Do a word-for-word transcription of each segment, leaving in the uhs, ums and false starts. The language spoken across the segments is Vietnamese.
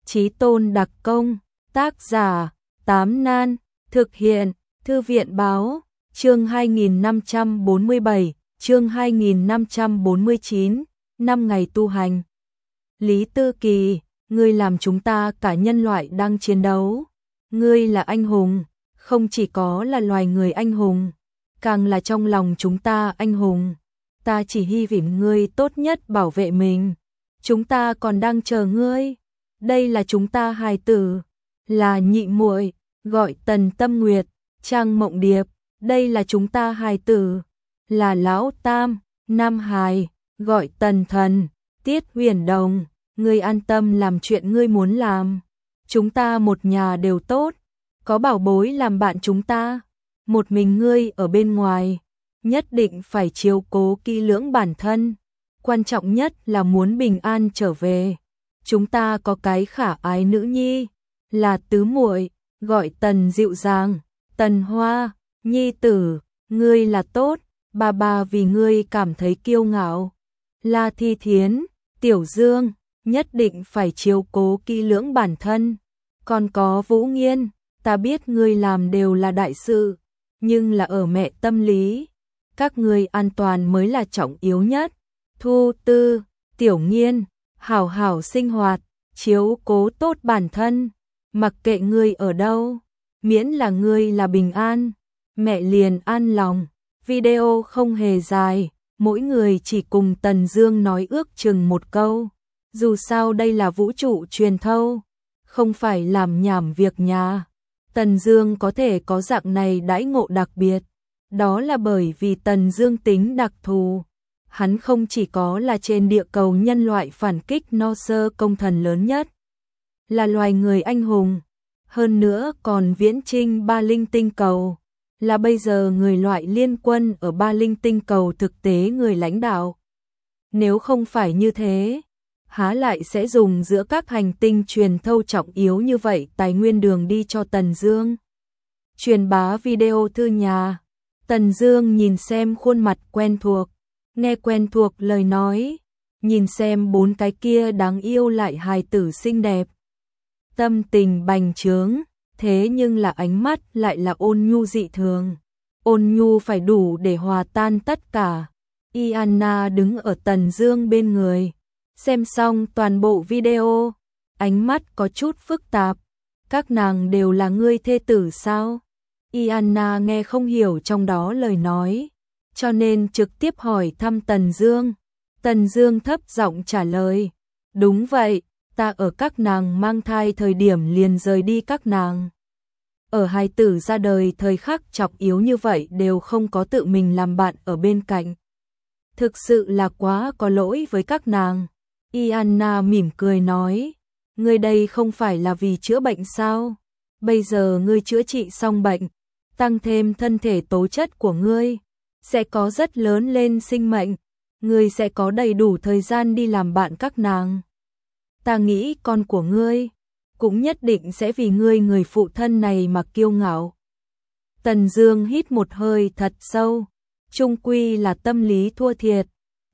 Chí tôn đặc công, tác giả, Tám Nan, thực hiện, Thư viện báo, chương hai nghìn năm trăm bốn mươi bảy, chương hai nghìn năm trăm bốn mươi chín, năm ngày tu hành. Lý Tư Kỳ, ngươi làm chúng ta cả nhân loại đang chiến đấu. Ngươi là anh hùng, không chỉ có là loài người anh hùng, càng là trong lòng chúng ta anh hùng. Ta chỉ hy vọng ngươi tốt nhất bảo vệ mình. Chúng ta còn đang chờ ngươi. Đây là chúng ta hài tử, là nhị muội, gọi Tần Tâm Nguyệt, Trang Mộng Điệp. Đây là chúng ta hài tử, là Lão Tam, Nam Hài, gọi Tần Thần, Tiết Huyền Đồng. Ngươi an tâm làm chuyện ngươi muốn làm. Chúng ta một nhà đều tốt, có bảo bối làm bạn chúng ta. Một mình ngươi ở bên ngoài, nhất định phải chiếu cố kỹ lưỡng bản thân. Quan trọng nhất là muốn bình an trở về. Chúng ta có cái khả ái nữ nhi, là tứ muội, gọi Tần Dịu Dàng, Tần Hoa, nhi tử, ngươi là tốt, bà bà vì ngươi cảm thấy kiêu ngạo. La Thi Thiến, Tiểu Dương, nhất định phải chiếu cố kỹ lưỡng bản thân. Còn có Vũ Nghiên, ta biết ngươi làm đều là đại sự, nhưng là ở mẹ tâm lý, các ngươi an toàn mới là trọng yếu nhất. Thu Tư, Tiểu Nghiên, hảo hảo sinh hoạt, chiếu cố tốt bản thân, mặc kệ ngươi ở đâu, miễn là ngươi là bình an, mẹ liền an lòng. Video không hề dài, mỗi người chỉ cùng Tần Dương nói ước chừng một câu. Dù sao đây là vũ trụ truyền thâu, không phải làm nhảm việc nhà. Tần Dương có thể có dạng này đãi ngộ đặc biệt, đó là bởi vì Tần Dương tính đặc thù. Hắn không chỉ có là trên địa cầu nhân loại phản kích no sơ công thần lớn nhất, là loài người anh hùng, hơn nữa còn viễn chinh ba linh tinh cầu, là bây giờ người loại liên quân ở ba linh tinh cầu thực tế người lãnh đạo. Nếu không phải như thế, há lại sẽ dùng giữa các hành tinh truyền thâu trọng yếu như vậy tài nguyên đường đi cho Tần Dương. Truyền bá video thư nhà, Tần Dương nhìn xem khuôn mặt quen thuộc, nghe quen thuộc lời nói, nhìn xem bốn cái kia đáng yêu lại hài tử xinh đẹp. Tâm tình bành trướng, thế nhưng là ánh mắt lại là ôn nhu dị thường. Ôn nhu phải đủ để hòa tan tất cả. Iana đứng ở Tần Dương bên người, xem xong toàn bộ video, ánh mắt có chút phức tạp. Các nàng đều là ngươi thê tử sao? Iana nghe không hiểu trong đó lời nói, cho nên trực tiếp hỏi thăm Tần Dương. Tần Dương thấp giọng trả lời, đúng vậy, ta ở các nàng mang thai thời điểm liền rời đi các nàng. Ở hài tử ra đời thời khắc trọng yếu như vậy đều không có tự mình làm bạn ở bên cạnh. Thực sự là quá có lỗi với các nàng. Iana mỉm cười nói, ngươi đây không phải là vì chữa bệnh sao? Bây giờ ngươi chữa trị xong bệnh, tăng thêm thân thể tố chất của ngươi, sẽ có rất lớn lên sinh mệnh, ngươi sẽ có đầy đủ thời gian đi làm bạn các nàng. Ta nghĩ con của ngươi cũng nhất định sẽ vì ngươi người phụ thân này mà kiêu ngạo. Tần Dương hít một hơi thật sâu, chung quy là tâm lý thua thiệt.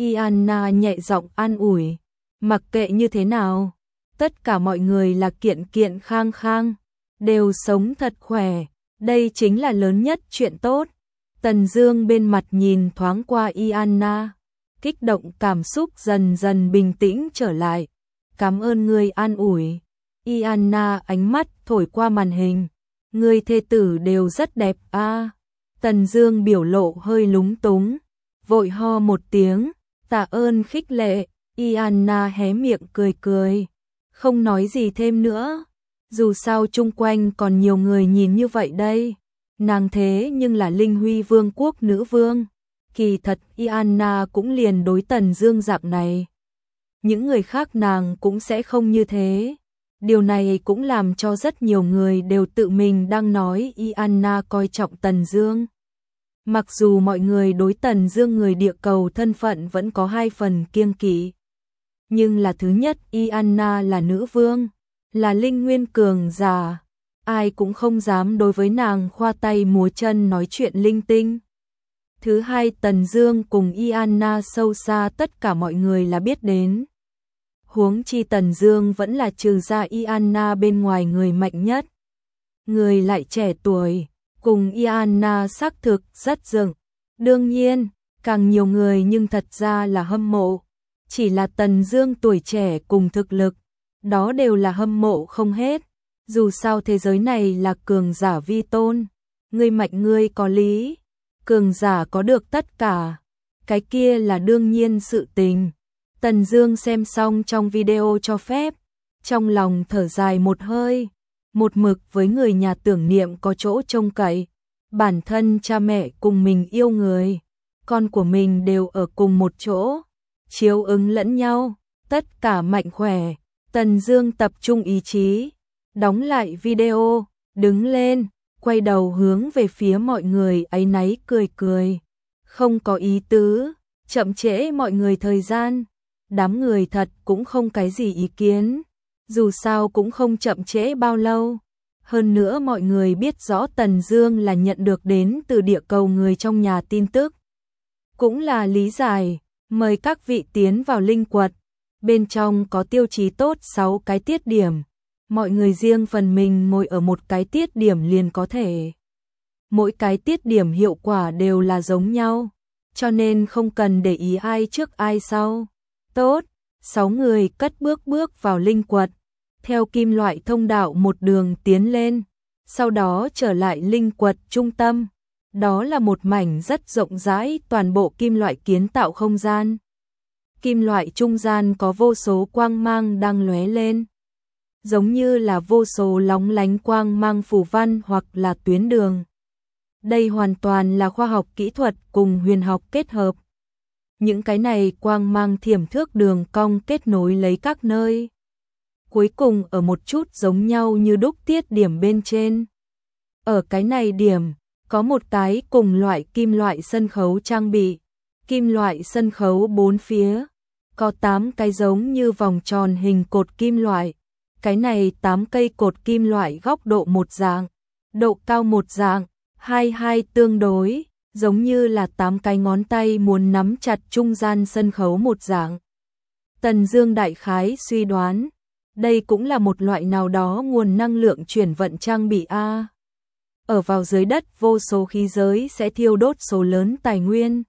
Iana nhẹ giọng an ủi, mặc kệ như thế nào, tất cả mọi người là kiện kiện khang khang, đều sống thật khỏe, đây chính là lớn nhất chuyện tốt. Tần Dương bên mặt nhìn thoáng qua Iana, kích động cảm xúc dần dần bình tĩnh trở lại. Cảm ơn ngươi an ủi. Iana ánh mắt thổi qua màn hình, ngươi thê tử đều rất đẹp a. À. Tần Dương biểu lộ hơi lúng túng, vội ho một tiếng, tạ ơn khích lệ. Iana hé miệng cười cười, không nói gì thêm nữa. Dù sao chung quanh còn nhiều người nhìn như vậy đây. Nàng thế nhưng là Linh Huy Vương quốc nữ vương. Kỳ thật Iana cũng liền đối Tần Dương dạng này. Những người khác nàng cũng sẽ không như thế. Điều này cũng làm cho rất nhiều người đều tự mình đang nói Iana coi trọng Tần Dương. Mặc dù mọi người đối Tần Dương người địa cầu thân phận vẫn có hai phần kiêng kỵ, nhưng là thứ nhất, Iana là nữ vương, là linh nguyên cường giả, ai cũng không dám đối với nàng khoa tay múa chân nói chuyện linh tinh. Thứ hai, Tần Dương cùng Iana sâu xa tất cả mọi người là biết đến. Huống chi Tần Dương vẫn là trừ ra Ianna bên ngoài người mạnh nhất. Người lại trẻ tuổi, cùng Ianna xác thực rất dựng. Đương nhiên, càng nhiều người nhưng thật ra là hâm mộ. Chỉ là Tần Dương tuổi trẻ cùng thực lực, đó đều là hâm mộ không hết. Dù sao thế giới này là cường giả vi tôn, ngươi mạnh ngươi có lý, cường giả có được tất cả, cái kia là đương nhiên sự tình. Tần Dương xem xong trong video cho phép, trong lòng thở dài một hơi, một mực với người nhà tưởng niệm có chỗ trông cậy, bản thân cha mẹ cùng mình yêu người, con của mình đều ở cùng một chỗ, chiếu ứng lẫn nhau, tất cả mạnh khỏe. Tần Dương tập trung ý chí, đóng lại video, đứng lên, quay đầu hướng về phía mọi người áy náy cười cười. Không có ý tứ, chậm trễ mọi người thời gian. Đám người thật cũng không cái gì ý kiến, dù sao cũng không chậm trễ bao lâu. Hơn nữa mọi người biết rõ Tần Dương là nhận được đến từ địa cầu người trong nhà tin tức. Cũng là lý giải, mời các vị tiến vào linh quật. Bên trong có tiêu chí tốt sáu cái tiết điểm, mọi người riêng phần mình ngồi ở một cái tiết điểm liền có thể. Mỗi cái tiết điểm hiệu quả đều là giống nhau, cho nên không cần để ý ai trước ai sau. Tốt, sáu người cất bước bước vào linh quật, theo kim loại thông đạo một đường tiến lên, sau đó trở lại linh quật trung tâm. Đó là một mảnh rất rộng rãi, toàn bộ kim loại kiến tạo không gian. Kim loại trung gian có vô số quang mang đang lóe lên, giống như là vô số lóng lánh quang mang phù văn hoặc là tuyến đường. Đây hoàn toàn là khoa học kỹ thuật cùng huyền học kết hợp. Những cái này quang mang thiểm thước đường cong kết nối lấy các nơi. Cuối cùng ở một chút giống nhau như đúc tiết điểm bên trên. Ở cái này điểm, có một cái cùng loại kim loại sân khấu trang bị. Kim loại sân khấu bốn phía, có tám cái giống như vòng tròn hình cột kim loại. Cái này tám cây cột kim loại góc độ một dạng, độ cao một dạng, hai hai tương đối, giống như là tám cái ngón tay muốn nắm chặt trung gian sân khấu một dạng. Tần Dương đại khái suy đoán, đây cũng là một loại nào đó nguồn năng lượng chuyển vận trang bị a. Ở vào dưới đất vô số khí giới sẽ thiêu đốt số lớn tài nguyên,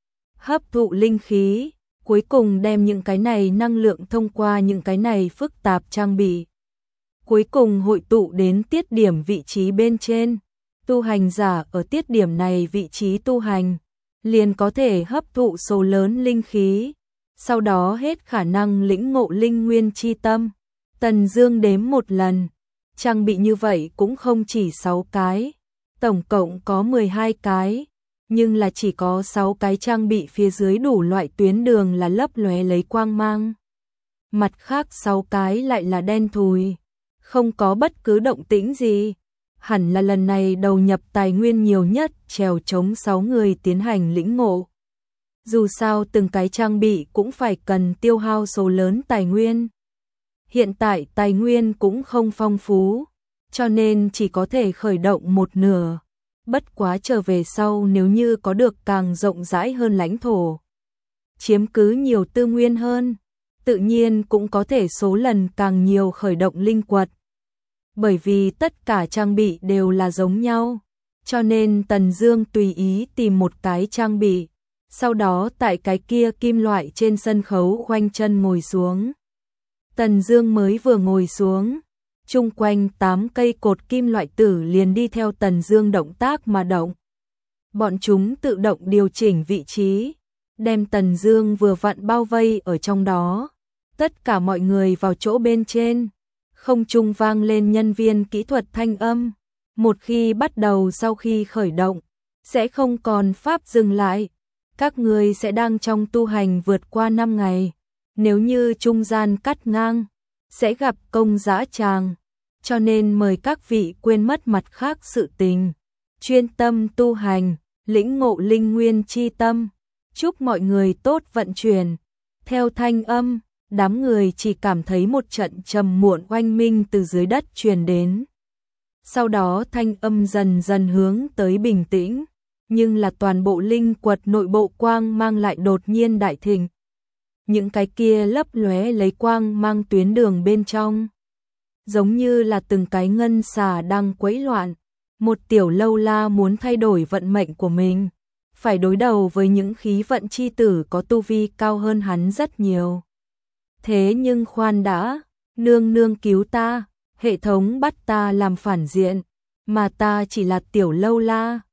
hấp thụ linh khí, cuối cùng đem những cái này năng lượng thông qua những cái này phức tạp trang bị, cuối cùng hội tụ đến tiết điểm vị trí bên trên. Tu hành giả ở tiết điểm này vị trí tu hành, liền có thể hấp thụ số lớn linh khí, sau đó hết khả năng lĩnh ngộ linh nguyên chi tâm. Tần Dương đếm một lần, trang bị như vậy cũng không chỉ sáu cái, tổng cộng có mười hai cái, nhưng là chỉ có sáu cái trang bị phía dưới đủ loại tuyến đường là lấp lóe lấy quang mang. Mặt khác sáu cái lại là đen thùi, không có bất cứ động tĩnh gì. Hẳn là lần này đầu nhập tài nguyên nhiều nhất trèo chống sáu người tiến hành lĩnh ngộ. Dù sao từng cái trang bị cũng phải cần tiêu hao số lớn tài nguyên. Hiện tại tài nguyên cũng không phong phú, cho nên chỉ có thể khởi động một nửa. Bất quá trở về sau nếu như có được càng rộng rãi hơn lãnh thổ, chiếm cứ nhiều tư nguyên hơn, tự nhiên cũng có thể số lần càng nhiều khởi động linh quật. Bởi vì tất cả trang bị đều là giống nhau, cho nên Tần Dương tùy ý tìm một cái trang bị, sau đó tại cái kia kim loại trên sân khấu khoanh chân ngồi xuống. Tần Dương mới vừa ngồi xuống, chung quanh tám cây cột kim loại tử liền đi theo Tần Dương động tác mà động. Bọn chúng tự động điều chỉnh vị trí, đem Tần Dương vừa vặn bao vây ở trong đó. Tất cả mọi người vào chỗ bên trên. Không trung vang lên nhân viên kỹ thuật thanh âm. Một khi bắt đầu sau khi khởi động, sẽ không còn pháp dừng lại. Các người sẽ đang trong tu hành vượt qua năm ngày. Nếu như trung gian cắt ngang, sẽ gặp công dã tràng. Cho nên mời các vị quên mất mặt khác sự tình. Chuyên tâm tu hành, lĩnh ngộ linh nguyên chi tâm. Chúc mọi người tốt vận chuyển. Theo thanh âm, đám người chỉ cảm thấy một trận trầm muộn oanh minh từ dưới đất truyền đến. Sau đó thanh âm dần dần hướng tới bình tĩnh, nhưng là toàn bộ linh quật nội bộ quang mang lại đột nhiên đại thịnh. những cái kia lấp lóe lấy quang mang tuyến đường bên trong. Giống như là từng cái ngân xà đang quẫy loạn, một tiểu lâu la muốn thay đổi vận mệnh của mình, phải đối đầu với những khí vận chi tử có tu vi cao hơn hắn rất nhiều. Thế nhưng khoan đã, nương nương cứu ta, hệ thống bắt ta làm phản diện, mà ta chỉ là tiểu lâu la,